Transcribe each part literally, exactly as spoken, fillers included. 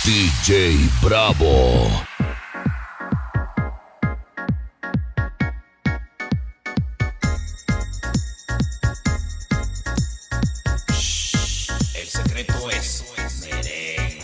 D J Bravo. El secreto es merengue.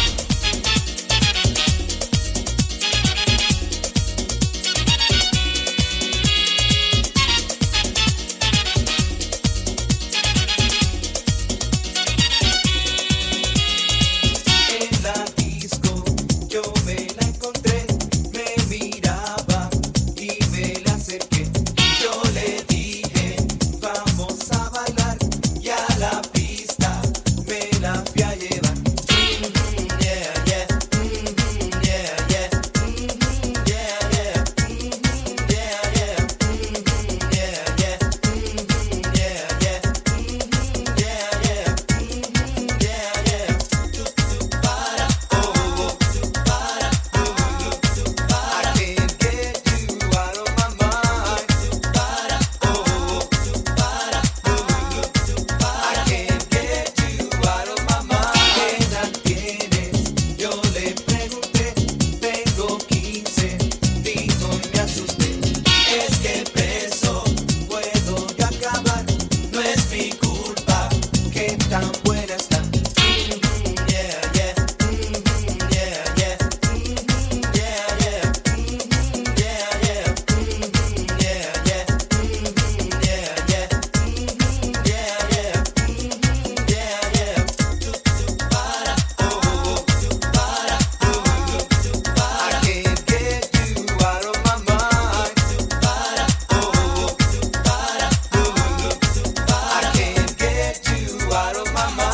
En la disco yo me la encontré, me miraba y me la acerqué. Yo le dije, vamos a bailar, y a la pista me la fui a llevar. Mm, yeah, yeah, mm, yeah, yeah, mm, yeah, yeah, mm, yeah, yeah, mm, yeah, yeah, mm, yeah, yeah, mm, yeah, yeah, mm, yeah, yeah. Tu, tu, para, oh, oh, tu, para, oh, tu, tu, para. I can't get you out of my mind. Tu, para, oh, oh, tu, para, oh, tu, para. I can't get you out of my mind. ¿Qué edad tienes? Yo le pregunté. Tengo quince, dijo y me asusté. Es que preso puedo yo acabar. No es mi culpa que tan buena está. Mm, yeah, yeah, mm, yeah, yeah, mm, yeah, yeah, mm, yeah, yeah, mm, yeah, yeah, mm, yeah, yeah, mm, yeah, yeah, mm, yeah, yeah. Tu, tu, para, oh, oh, tu, para, oh, tu, para. I can't get you out of my mind. Tu, para, oh, oh, tu, para, oh, tu, para. I can't get you out of my mind.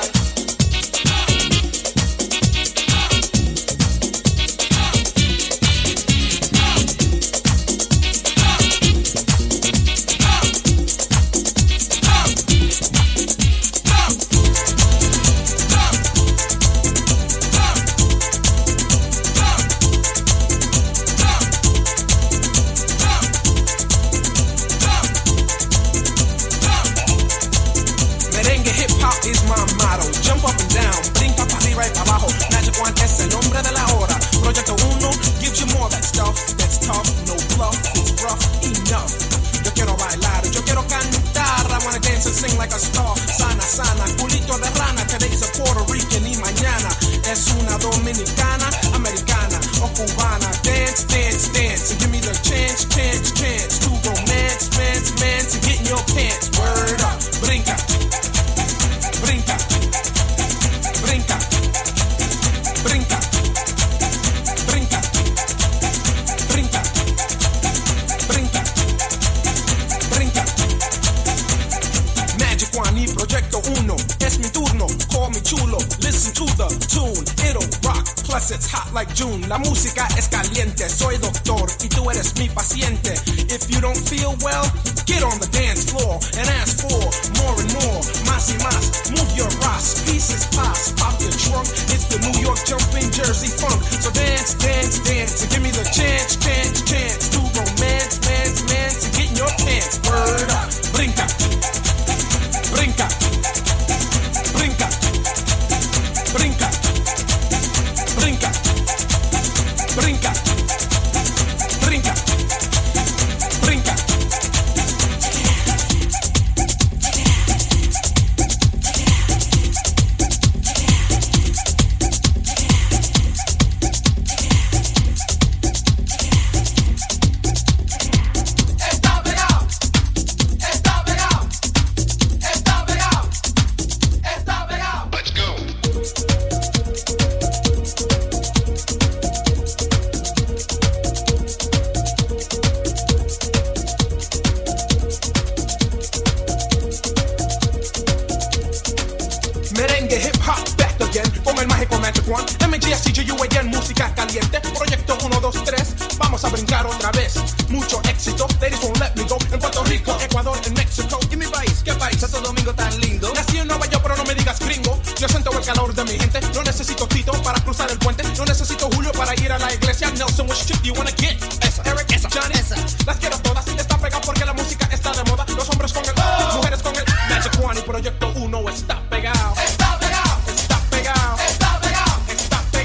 Merengue hip hop is my motto. Jump up and down, brinca para arriba y para abajo. Magic One es el nombre de la hora. Proyecto uno gives you more that stuff that's tough, no bluff, it's rough enough. Yo quiero bailar, yo quiero cantar. I wanna dance and sing like a star. Sana, sana, culito de rana. Today's a Puerto Rican y mañana es una dominicana, americana o cubana. Dance, dance, dance, and give me the chance, chance, chance to romance, mance, mance, and get in your pants. Word up, brinca. Brinca, brinca, brinca, brinca, brinca, brinca, brinca. Magic One y Proyecto Uno, es mi turno, call me chulo. Listen to the tune, it'll rock, plus it's hot like June. La música es caliente, soy doctor y tú eres mi paciente. If you don't feel well, get on the dance floor and ask for more and more, más y más. Move your ass, pieces pass, pop your trunk. It's the New York jumping Jersey funk. So dance, dance, dance, and give me the chance, chance, chance to romance, mance, mance, and get in your pants. Word up, brinca, brinca, brinca, brinca, brinca, brinca, brinca, brinca. Está pegado, está pegado, está pegado, está pegado. Let's go. Merengue hip hop back again con el mágico Magic One. M G S G U again, música caliente. Proyecto uno, dos, tres. Vamos a brincar otra vez. Mucho éxito, ladies won't let me go. En Puerto Rico, Ecuador, en México. Y mi país, ¿qué país? Santo Domingo tan lindo. Nací en Nueva York, pero no me digas gringo. Yo siento el calor de mi gente. No necesito Tito para cruzar el puente. No necesito Julio para ir a la iglesia. Nelson, which chip do you wanna get? Esa, Eric, esa, Johnny, esa. Las quiero todas. Está pegado porque la música está de moda. Los hombres con el, oh, mujeres con el. Magic One y Proyecto uno está pegado. Está pegado, Está pegado. está pegado, Está pegado.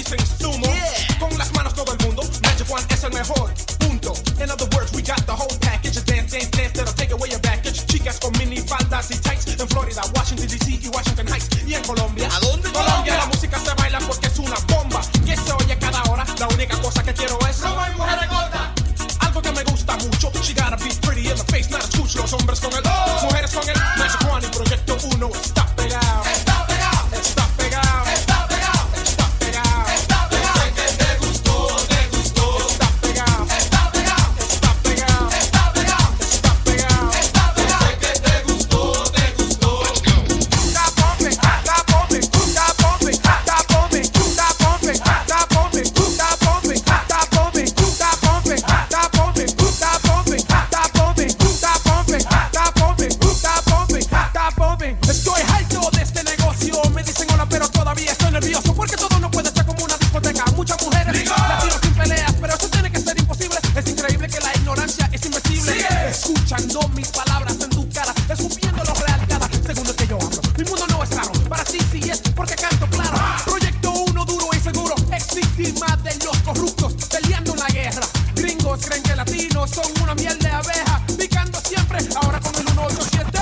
dicen sumo. Yeah. Con las manos todo el mundo, Magic One es el mejor. Punto. In other words, we got the whole package. Dance, dance, dance, that'll take away your baggage. Chicas con mini faldas y tights. En Florida, Washington D C y Washington Heights. Y en Colombia, ¿a dónde? Colombia, la música se baila porque es una bomba. Que se oye cada hora. La única cosa que quiero es Roma y mujeres gordas. algo que me gusta mucho. She gotta be pretty in the face, not a scooch. Los hombres con el, oh. mujeres con el. Magic One y Proyecto Uno está pegado. Está pegado. Está pegado. Está pegado. Está pegado. Está pegado. Sé que te gustó, te gustó. Está pegado. Está pegado. Está pegado. Está pegado. Está pegado. Está pegado. Sé que te gustó, te gustó. Está pumping, está pumping, está pumping, está pumping, está pumping, está pumping, está pumping, está pumping, está pumping, está pumping, está pumping, está pumping, está pumping, está pumping, está pumping, está pumping. Estoy harto de este negocio. Me dicen hola, pero todavía estoy nervioso porque todo no puede ser como una discoteca. Muchas mujeres las tiro sin peleas, pero eso tiene que ser imposible. Es increíble que la ignorancia es invencible. Escuchando mis palabras en tu cara, escupiendo lo real cada segundo que yo hablo. Mi mundo no es raro, para ti sí es porque canto claro. Proyecto Uno duro y seguro, ex víctima de los corruptos, peleando en la guerra. Gringos creen que latinos son una miel de abeja, picando siempre, ahora con el uno ocho siete.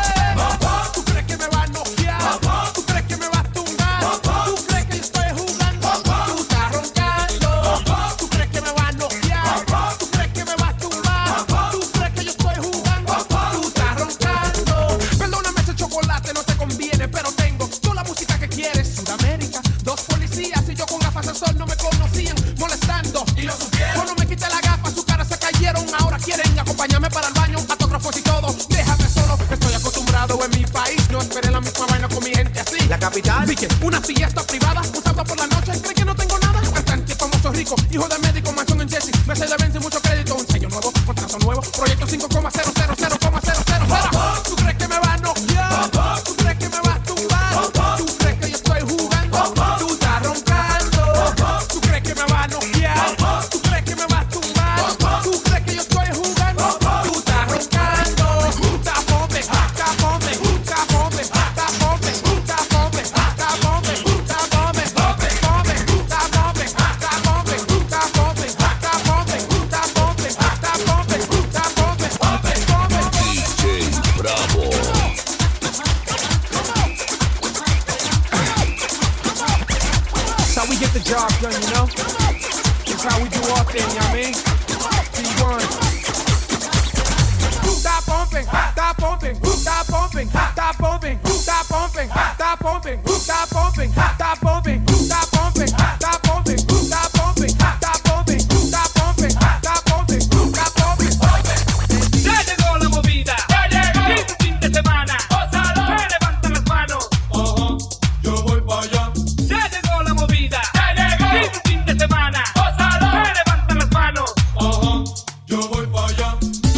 ¿Tú crees que me va a noquear? ¿Tú crees que me va a tumbar? ¿Tú crees que yo estoy jugando? Tú estás roncando. ¿Tú crees que me va a noquear? ¿Tú crees que me va a tumbar? ¿Tú crees que yo estoy jugando? Tú estás roncando. Perdóname, ese chocolate no te conviene, pero tengo toda la música que quieres. Sudamérica, dos policías y yo con gafas de sol no me conocían, molestando. Y lo supieron. Cuando me quité la gafa, sus caras se cayeron. Ahora quieren acompañarme para el baño, autógrafos y todo. Déjame solo, estoy acostumbrado en mi país. No esperé la misma vaina con mi gente así. La capital. Vi que una fiesta privada, un sábado por la noche. ¿Creen que no tengo nada? Cantante famoso rico, hijo de médico, mansión en Jesse. Me se le vence mucho crédito, un sello nuevo, contrato nuevo. Proyecto cinco coma cero cero cero coma cero cero cero. ¿Tú crees que me va a noquear? ¿Tú crees que me va a tumbar? ¿Tú crees que yo estoy jugando? Tú estás roncando. ¿Tú crees que me va a noquear? ¿Tú crees que me va a tumbar? ¿Tú crees que yo estoy jugando? Tú estás roncando. Está pumping, está pumping, está pumping, está pumping, está pumping, está pumping, está pumping, pumping, pumping, está pumping, está pumping, está pumping, está pumping, está pumping, está pumping, está pumping, pumping, pumping. D J Bravo. That's how we get the job done, you know? That's how we do our thing, you know what I mean? P one. Stop pumping, stop pumping, stop pumping, stop pumping, stop pumping, stop pumping, stop pumping, stop pumping, stop pumping, stop pumping, stop pumping, stop pumping, stop pumping, stop pumping, stop pumping, pumping. Ya llegó la movida, ya llegó. Y tu fin de semana, gózalo. Me levantan las manos, Ajá, yo voy para allá. ya llegó la movida, ya llegó. Y tu fin de semana, gózalo. Me levantan las manos, Ajá, yo voy para allá.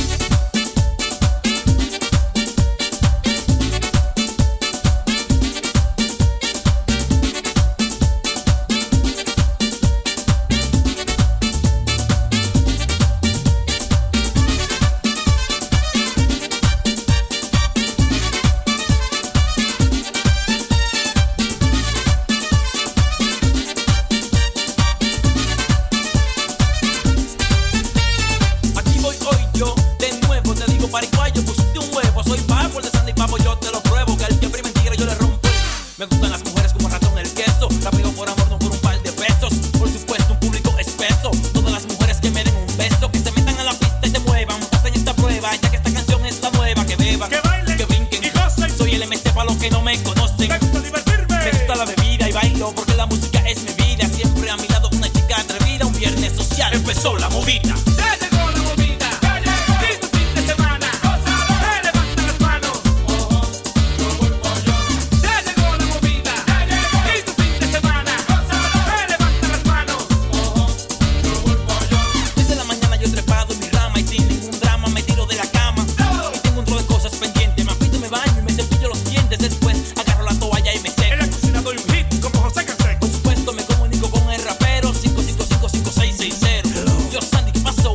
Aquí voy hoy yo, de nuevo te digo pariguayo, pusiste un huevo, soy pavo, de Sandy Pavo, yo te lo pruebo, que al que prime tigre yo le rompo. Me gustan las mujeres como ratón el queso, la pego por amor, no por un par de pesos, por supuesto un público espeso, todas las mujeres que me den un beso, que se metan a la pista y se muevan, pasen esta prueba, ya que esta canción es la nueva, que beban, que bailen que brinquen, y gocen. soy el M C para los que no me conocen, me gusta divertirme. me gusta la bebida y bailo, porque la música es mi vida, siempre a mi lado una chica atrevida, un viernes social, empezó la movida. Ya llegó la movida, ya llegó. Y tu fin de semana, gózalo. Me levantan las manos, Ajá, yo voy para allá. ya llegó la movida, ya llegó. Y tu fin de semana, gózalo. Me levantan las manos, Ajá, yo voy para allá. Desde la mañana yo he trepado en mi rama y sin ningún drama me tiro de la cama. Y tengo un tro de cosas pendientes, me afeito, me baño y me cepillo los dientes. Después agarro la toalla y me seco. en la cocina doy un hit como José Canseco. Por supuesto me comunico con el rapero cinco cinco cinco cinco seis seis cero. Yo Sandy, ¿qué pasó?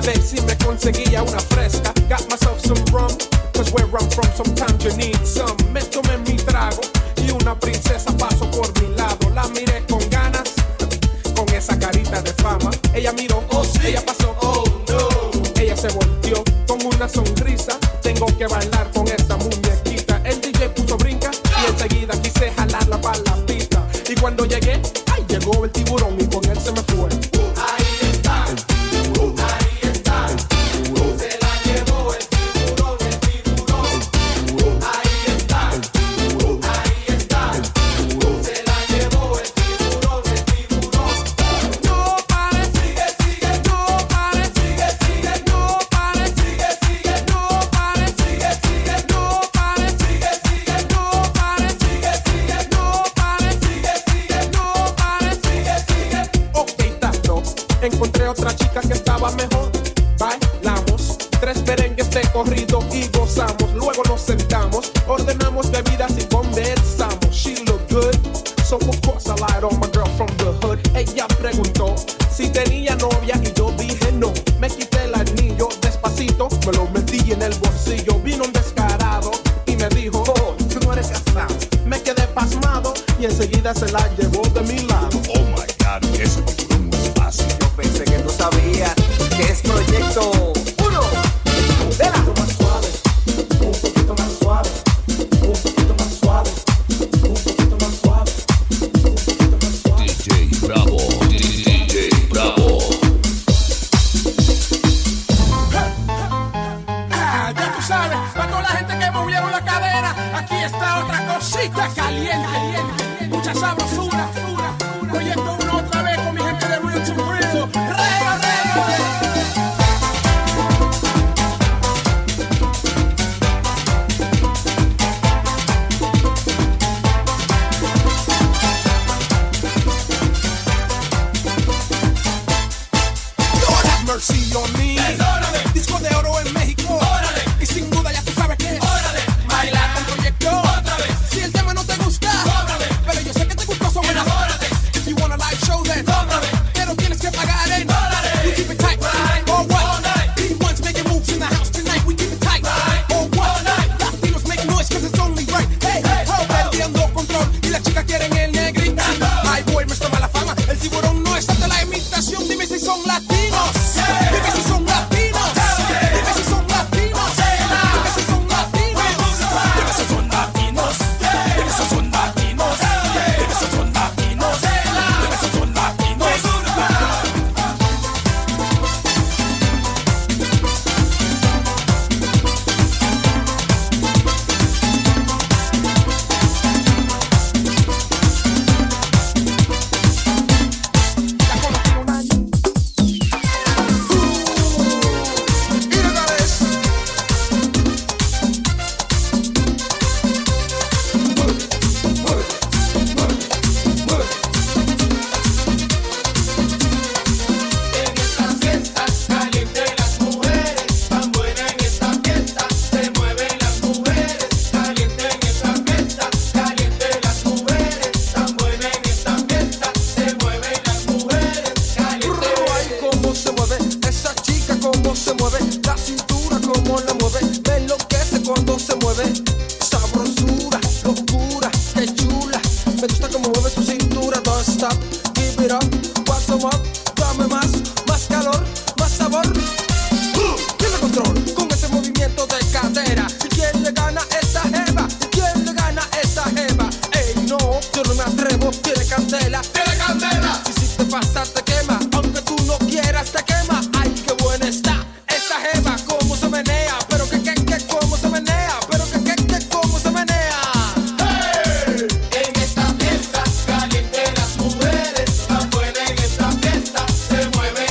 ver si me conseguía una fresca. Got myself some rum, cause where I'm from sometimes you need some. Me tomé mi trago y una princesa pasó por mi lado. La miré con ganas, con esa carita de fama. Ella miró, oh sí, ella pasó, oh no. Ella se volteó con una sonrisa. Tengo que bailar con esta muñequita. El D J puso brinca y enseguida quise jalarla para la pista. Y cuando llegué, ay, llegó el tiburón y con él se me fue. Ahí está, el tiburón, ahí está, el tiburón, se la llevó el tiburón, el tiburón, el tiburón, ahí está, el tiburón, ahí está, el tiburón, se la llevó el tiburón, el tiburón. No pares, Sigue, sigue, no pares, sigue, sigue, no pares, sigue, sigue, no pares, sigue, sigue, no pares, sigue, sigue, no pares, sigue, sigue, no pares, sigue, sigue, no pares. sigue, sigue. Ok, tato, encontré otra chica que estaba mejor. Bailamos tres merengues de corrido y gozamos. Luego nos sentamos, ordenamos bebidas y conversamos. She looked good, so of course I lied on my girl from the hood. Ella preguntó si tenía novia y yo dije no. Me quité el anillo despacito, me lo metí en el bolsillo. Vino un descarado y me dijo, oh, tú no eres casado. Me quedé pasmado y enseguida se la llevó de mi lado. Oh my God, ese tiburón no es fácil. Yo pensé que tú sabías que es proyecto uno. Vela. Un poquito más suave, un poquito más suave, un poquito más suave, un poquito más suave, un poquito más suave. D J Bravo, D J Bravo. Ah, ya tú sabes, para toda la gente que movieron la cadera, aquí está otra cosita caliente, caliente, mucha sabrosura. Proyecto uno otra vez con mi gente de Real to Real. ¡Reo, reo! Lord have mercy on me. Perdóname. Disco de oro en México. Órale. Y sin duda ya tú sabes que es. Órale. Bailar con proyecto. Otra vez. Si el tema no te gusta, Cóbrame. pero yo sé que te gustó, so Enamórate. If you want a live show, then Cóbrame. pero tienes que pagar en Dólares. We keep it tight, Right. or what? All night. Be ones making moves in the house tonight. We keep it tight, Right. or what? All night. Latinos make noise 'cause it's only right. Hey, Hey, ho, ho. perdiendo control y las chicas quieren el negrito. Ay, boy, me está mala fama. El tiburón no es de la imitación. Dime si son latinos. Yeah. Dime si son latinos. Yeah. Dime si son latinos. Yeah. Dime si son latinos. Dime si son latinos. Dime si son latinos. Dime si son latinos. Dime si son latinos. En esta fiesta caliente las mujeres, tan buena en esta fiesta, se mueven las mujeres, caliente en esta fiesta, caliente las mujeres, tan buena en esta fiesta, se mueven las mujeres, caliente. Ay, cómo se mueve esa chica, cómo se mueve la cintura, cómo la mueve, me enloquece cuando se mueve. Sabrosura, locura, qué chula. Me gusta cómo mueve su cintura. Don't stop, give it up, what's up, dame más, más calor, más sabor. Tiene control con ese movimiento de cadera. ¿Y quién le gana esa jeva? ¿Y quién le gana esa jeva? Ey, no, yo no me atrevo, tiene candela. ¡Tiene candela! Y si te pasa te quema, aunque tú no quieras te quema. Ay, qué buena está esa jeva, cómo se menea, pero que que que cómo se menea, pero que que que cómo se menea. En esta fiesta caliente las mujeres, tan buena en esta fiesta, se mueven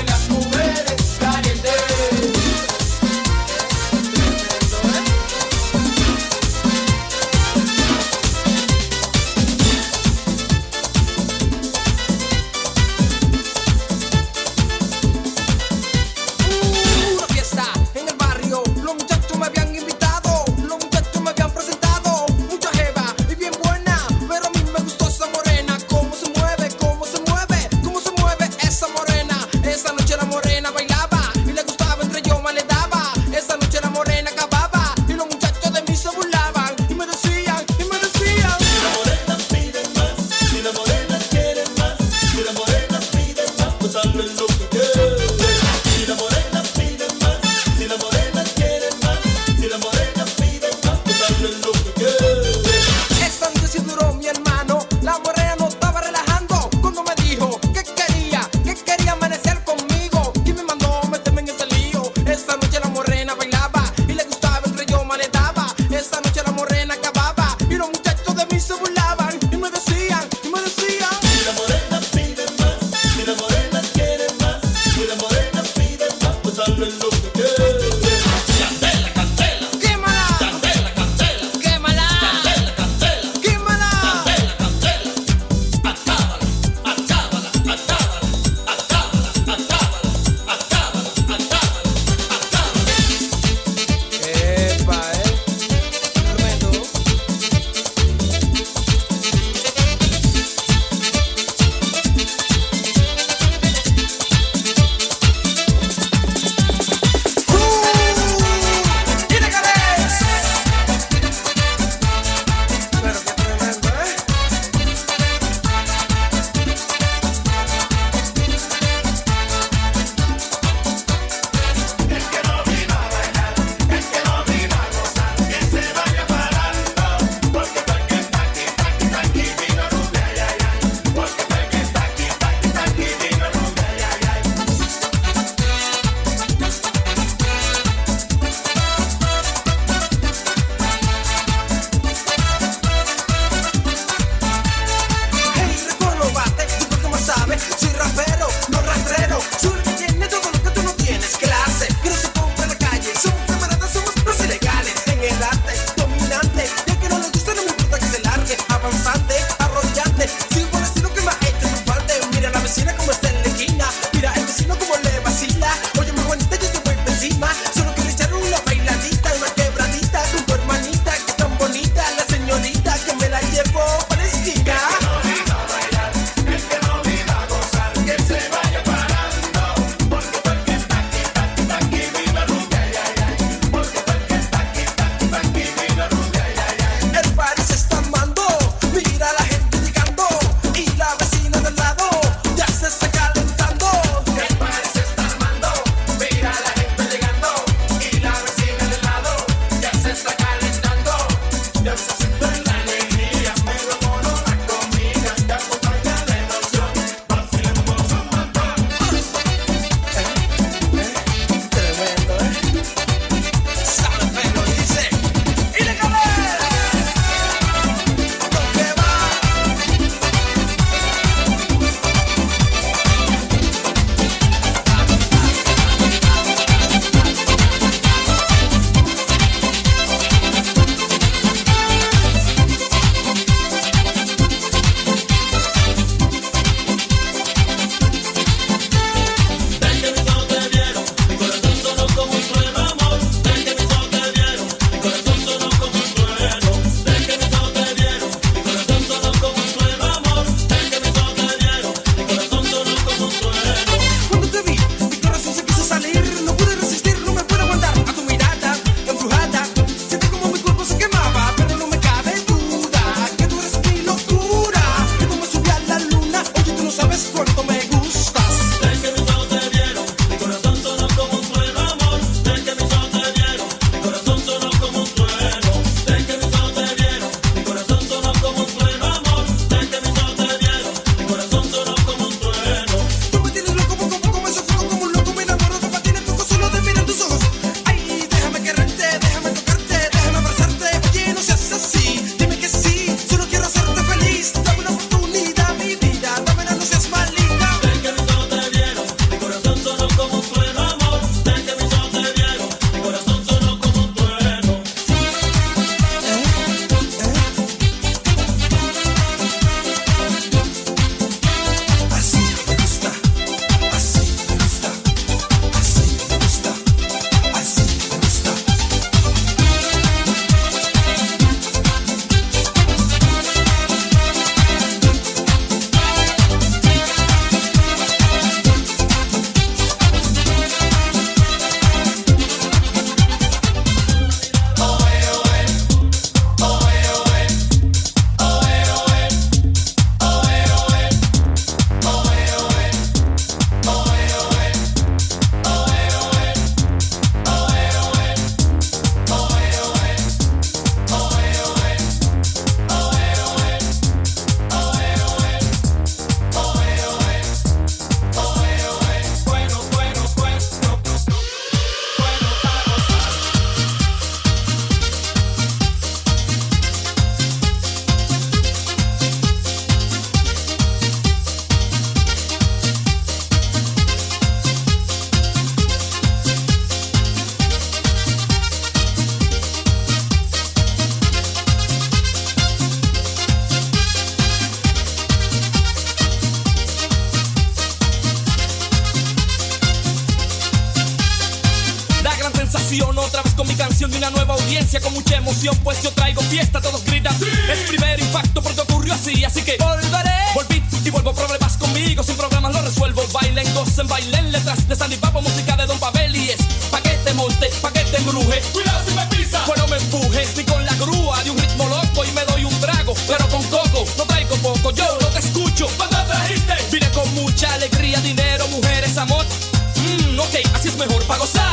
estación, otra vez con mi canción de una nueva audiencia con mucha emoción, pues yo traigo fiesta, todos gritan. ¡Sí! Es primer impacto porque ocurrió así, así que volveré. Volví y vuelvo, problemas conmigo, sin problemas lo resuelvo. Bailen, gocen, bailen, letras de Sandy Papo, música de Don Pavel y es pa' que te monte, pa' que te embruje. Cuidado si me pisa. Pues no me empujes ni con la grúa de un ritmo loco y me doy un trago, pero con coco, no traigo poco, yo no te escucho. ¿Cuándo trajiste? Vine con mucha alegría, dinero, mujeres, amor. Mmm, ok, así es mejor pa' gozar.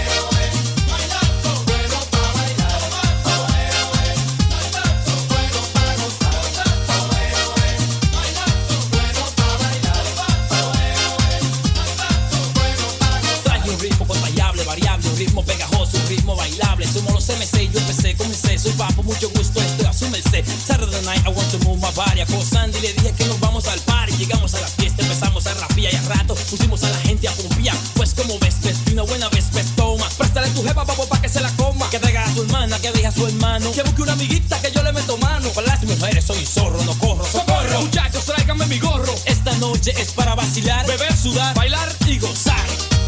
Variable, un ritmo pegajoso, un ritmo bailable. Somos los M C, yo empecé, comencé. Soy Papo, mucho gusto, estoy a su merced. Saturday night, I want to move my body. A Sandy le dije que nos vamos al party. Llegamos a la fiesta, empezamos a rapear y a rato pusimos a la gente a pumpear. Pues como ves, ves, y una buena vez, ves, toma. Préstale tu jefa, papo, pa' que se la coma. Que traiga a su hermana, que deje a su hermano. Que busque una amiguita, que yo le meto mano. Para las mujeres soy zorro, no corro, socorro. Muchachos, tráiganme mi gorro. Esta noche es para vacilar, beber, sudar, bailar y gozar.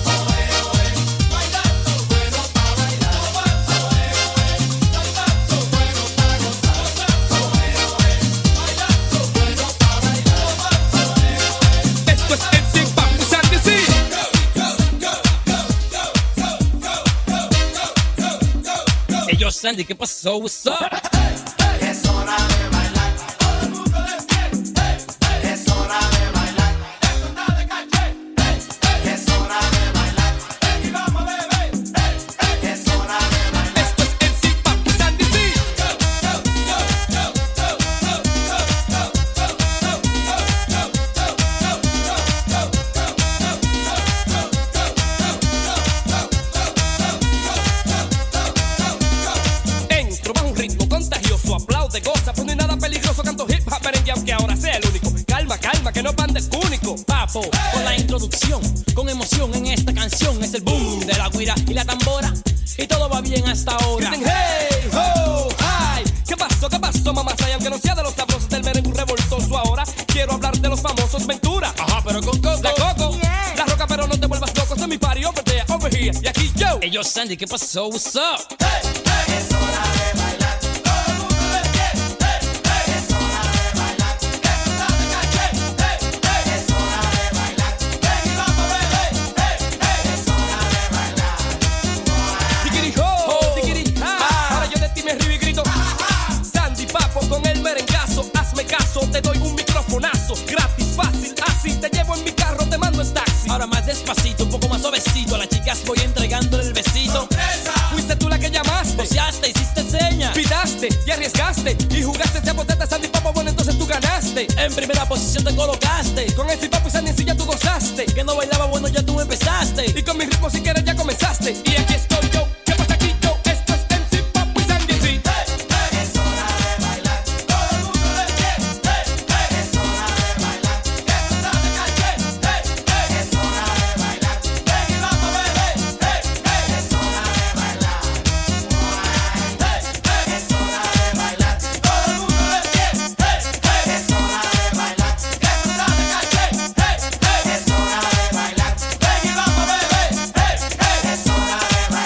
Yo, Sandy, ¿qué pasó? What's up? Es hora de bailar. Todo el mundo despierta. Es hora de bailar. Esto está de caché. Es hora de bailar. Y vamos, bebé. Es hora de bailar. Esto es M C Papo Sandy C. Contagioso, aplaude, goza, pues no hay nada peligroso. Canto hip hop, merengue, aunque ahora sea el único. Calma, calma, que no pande único. Papo, con la introducción, con emoción en esta canción. Es el boom de la guira y la tambora. Y todo va bien hasta ahora. Dicen, hey, ho, hi. ¿Qué pasó, qué pasó, mamá? Y aunque no sea de los sabrosos del merengue revoltoso ahora, quiero hablar de los famosos Ventura. Ajá, pero con Coco. La Coco, yeah. La Roca, pero no te vuelvas loco. Este es mi party, over there, over here. Y aquí yo. Hey, yo, Sandy, ¿qué pasó? What's up? Hey, hey. Es hora de bailar. Te doy un microfonazo, gratis, fácil, así te llevo en mi carro, te mando en taxi. Ahora más despacito, un poco más suavecito, a las chicas voy entregándole el besito. ¡Sorpresa! Fuiste tú la que llamaste, boceaste, hiciste señas, pitaste y arriesgaste y jugaste ese potete Sandy Papo, bueno entonces tú ganaste. En primera posición te colocaste, con el Papo y Sandy sí ya tú gozaste. Que no bailaba, bueno ya tú empezaste, y con mi ritmo si quieres ya comenzaste. Y aquí estoy yo, ¿qué pasa aquí yo? Esto es M C Papo y Sandy C. Es hora de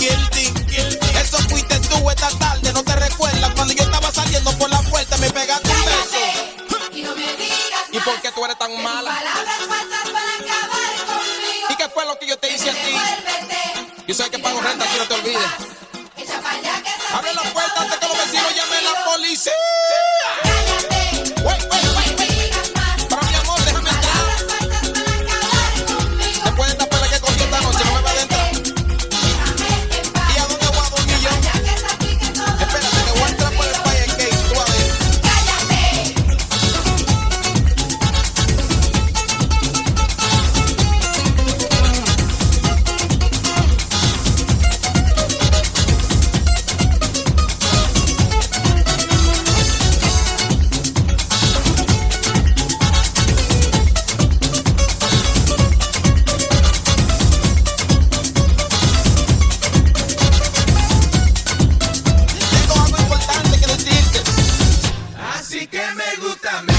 guilty. Eso fuiste tú esta tarde, no te recuerdas cuando yo estaba saliendo por la puerta me pegaste un beso. Y no me digas ¿Y por qué tú eres tan mala? palabras falsas para acabar conmigo. ¿Y qué fue lo que yo te hice a ti? Devuélvete. Yo sé que pago renta, aquí no te olvides. Echa pa' allá que esa Abre la pique puerta todo antes que los te vecinos llama llamen a la conmigo. policía. Cállate. Wait, wait, wait, wait. Digas más. Pero mi amor, déjame entrar. Palabras falsas para acabar conmigo. Después de esta pelea que cogí esta noche, no me va a adentrar. Déjame en paz. ¿Y a dónde voy a dormir yo? Ya que esa pique todo te Espérate, que voy a entrar por el llama fire case, tú a ver. Cállate. Tengo algo importante que decirte. Así que me gusta a mí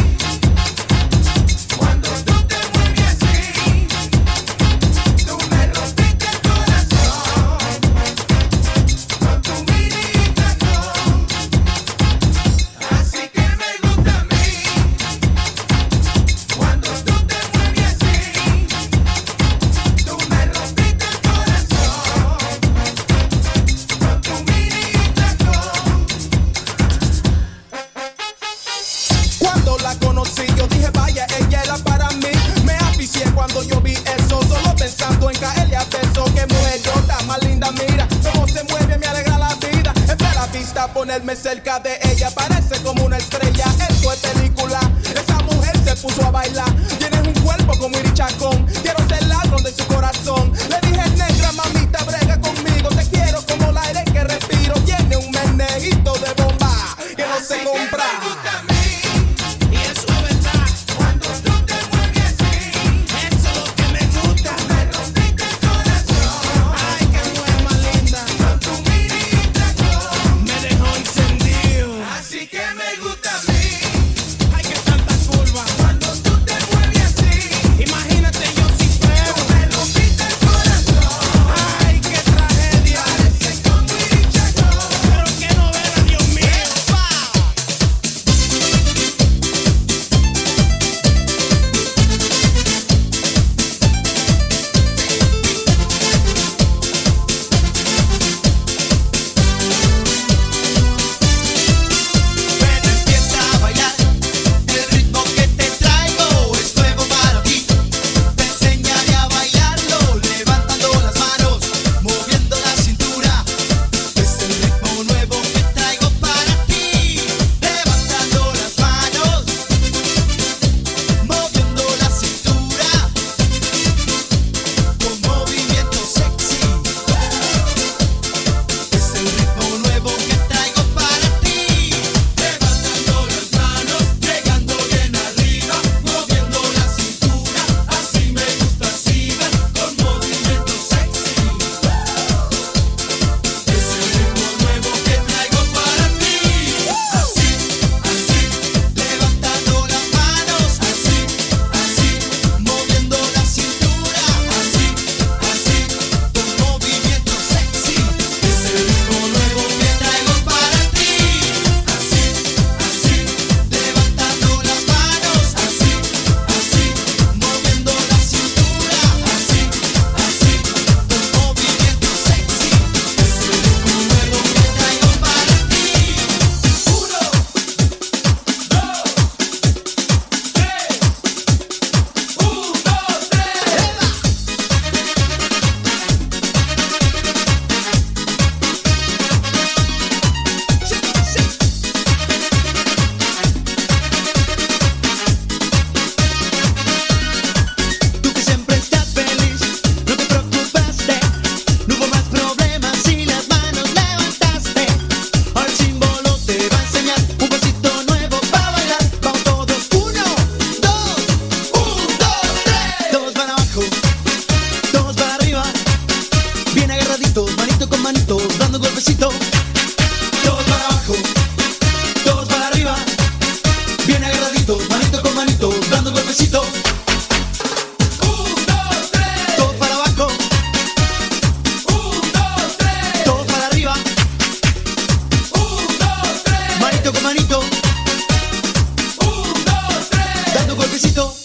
cuando tú te mueves así. Tú me rompiste el corazón con tu miritación. Así que me gusta a mí cuando tú te mueves así. Tú me rompiste el corazón con tu miritación. Cuando la conocí, yo dije, vaya, ella era para mí. Me aficié cuando yo vi eso, solo pensando en caerle a beso. Que mujer está más linda, mira cómo se mueve, me alegra la vida. Es de la vista ponerme cerca de ella, parece como una estrella. Esto es película, esa mujer se puso a bailar. Tienes un cuerpo como Iri Chacón, quiero ser ladrón de su corazón. Le dije, negra, mamita, brega conmigo. Te quiero como el aire que respiro. Tiene un meneguito de bomba que no se compra. Y eso es verdad. Cuando tú te mueves así, eso es lo que me gusta. Me rompiste el corazón. Ay, qué mujer más linda. Con tu miritación me dejó encendido. Así que me gusta a mí. Ay, que tanta curva. Cuando tú te mueves así, imagínate yo sin freno. Tú me rompiste el corazón. Ay, qué tragedia. Parece con miritación. Pero qué novela, Dios mío. Ven, empieza a bailar, el ritmo que te traigo es nuevo para ti. Te enseñaré a bailarlo, levantando las manos, moviendo la cintura. Es el ritmo nuevo que traigo para ti. Levantando las manos, moviendo la cintura, con movimiento sexy. Es el ritmo nuevo que traigo para ti. Levantando las manos, llegando bien arriba, moviendo la cintura. Así me gusta, siga con movimiento sexy. Es el ritmo nuevo que traigo para ti. Así, así, levantando las manos, así, así, moviendo la cintura. Así, así, con movimiento sexy. Es el ritmo nuevo que traigo para ti. Así, así, levantando las manos, así, así, moviendo la cintura. Así, así, con movimiento sexy. Es el ritmo nuevo que traigo para ti. Uno, dos, tres. Un, dos, tres. Tú que siempre estás feliz, no te preocupaste, no hubo más problemas si las manos levantaste. Ahora el símbolo te va a enseñar un pasito nuevo para bailar. Vamos todos, uno, dos, un, dos, tres. Todos para abajo, todos para arriba, bien agarraditos, manito con manito, dando un golpecito. Todos para abajo, todos para arriba, bien agarraditos, manito con manito, dando un golpecito. Un, dos, tres. Todos para abajo. Un, dos, visito.